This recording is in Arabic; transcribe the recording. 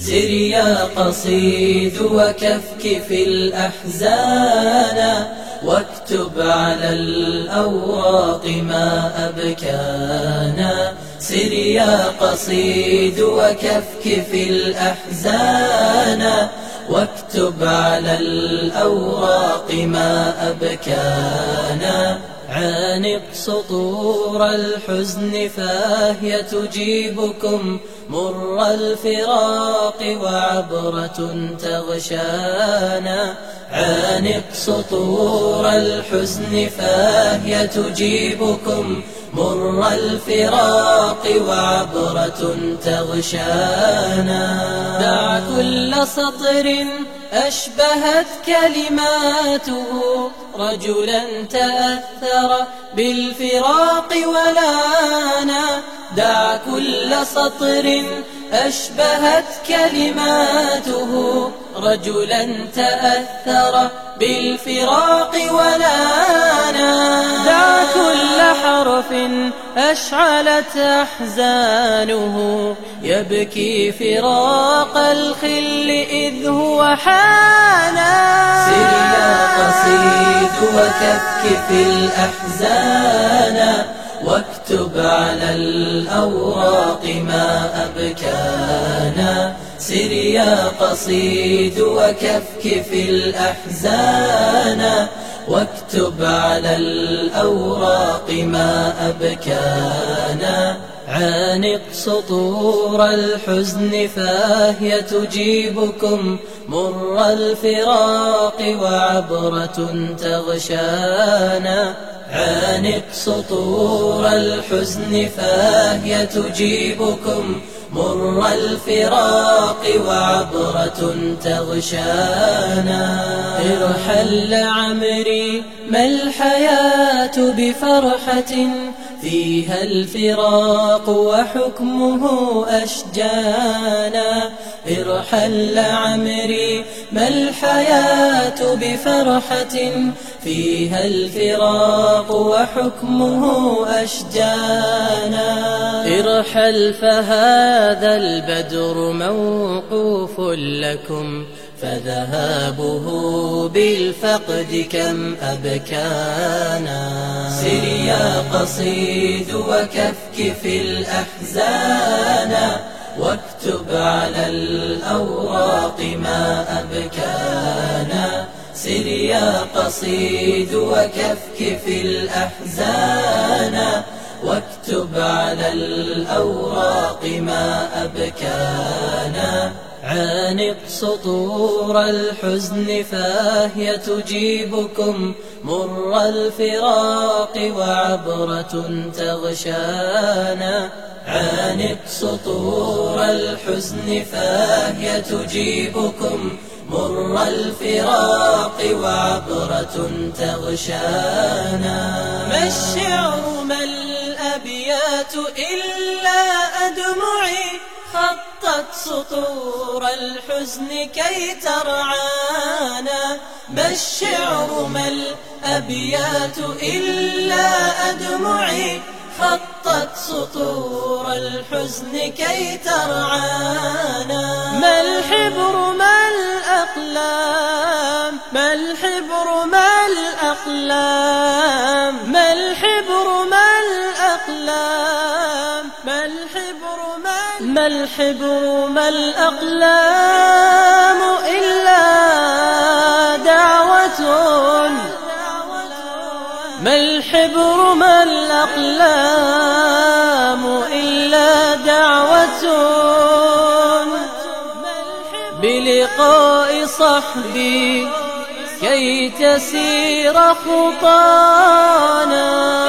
سر يا قصيد وكفكف الأحزان واكتب على الأوراق ما أبكانا. سر يا قصيد وكفكف الأحزان واكتب على الأوراق ما أبكانا. عانق سطور الحزن فهي تجيبكم مر الفراق وعبرة تغشانا. عانق سطور الحزن فهي تجيبكم مر الفراق وعبرة تغشانا. دع كل سطر أشبهت كلماته رجلا تأثر بالفراق ولانا. دع كل سطر أشبهت كلماته رجلا تأثر بالفراق ولانا. دع كل حرف أشعلت أحزانه يبكي فراق الخل إذ هو حانا. سر يا قصيد وكفكف الأحزان واكتب على الأوراق ما أبكانا. سر يا قصيد وكفكف الأحزان واكتب على الأوراق ما أبكانا. عانق سطور الحزن فهي تجيبكم مر الفراق وعبرة تغشانا. عانق سطور الحزن فهي تجيبكم مر الفراق وعبرة تغشانا. ارحل لعمري ما الحياة بفرحة فيها الفراق وحكمه أشجانا. ارحل لعمري ما الحياة بفرحة فيها الفراق وحكمه أشجانا. ارحل فهذا البدر موقوف لكم فذهابه بالفقد كم أبكانا. سر يا قصيد وكفكف الأحزان واكتب على الأوراق ما أبكانا. سر يا قصيد وكفكف الأحزان واكتب على الأوراق ما أبكانا. عانق سطور الحزن فهي تجيبكم مر الفراق وعبرة تغشانا. عانق سطور الحزن فهي تجيبكم مر الفراق وعبرة تغشانا. ما الشعر ما الأبيات إلا أدمعي خطت سطور الحزن كي ترعانا. ما الشعر ما الأبيات إلا أدمعي خطت سطور الحزن كي ترعانا. ما الحبر ما الأقلام ما الحبر ما الأقلام ما الحبر ما الأقلام ما الحبر ما الحبر ما الأقلام إلا دعوة. ما الحبر ما الأقلام إلا دعوة بلقاء صحبي كي تسير خطانا.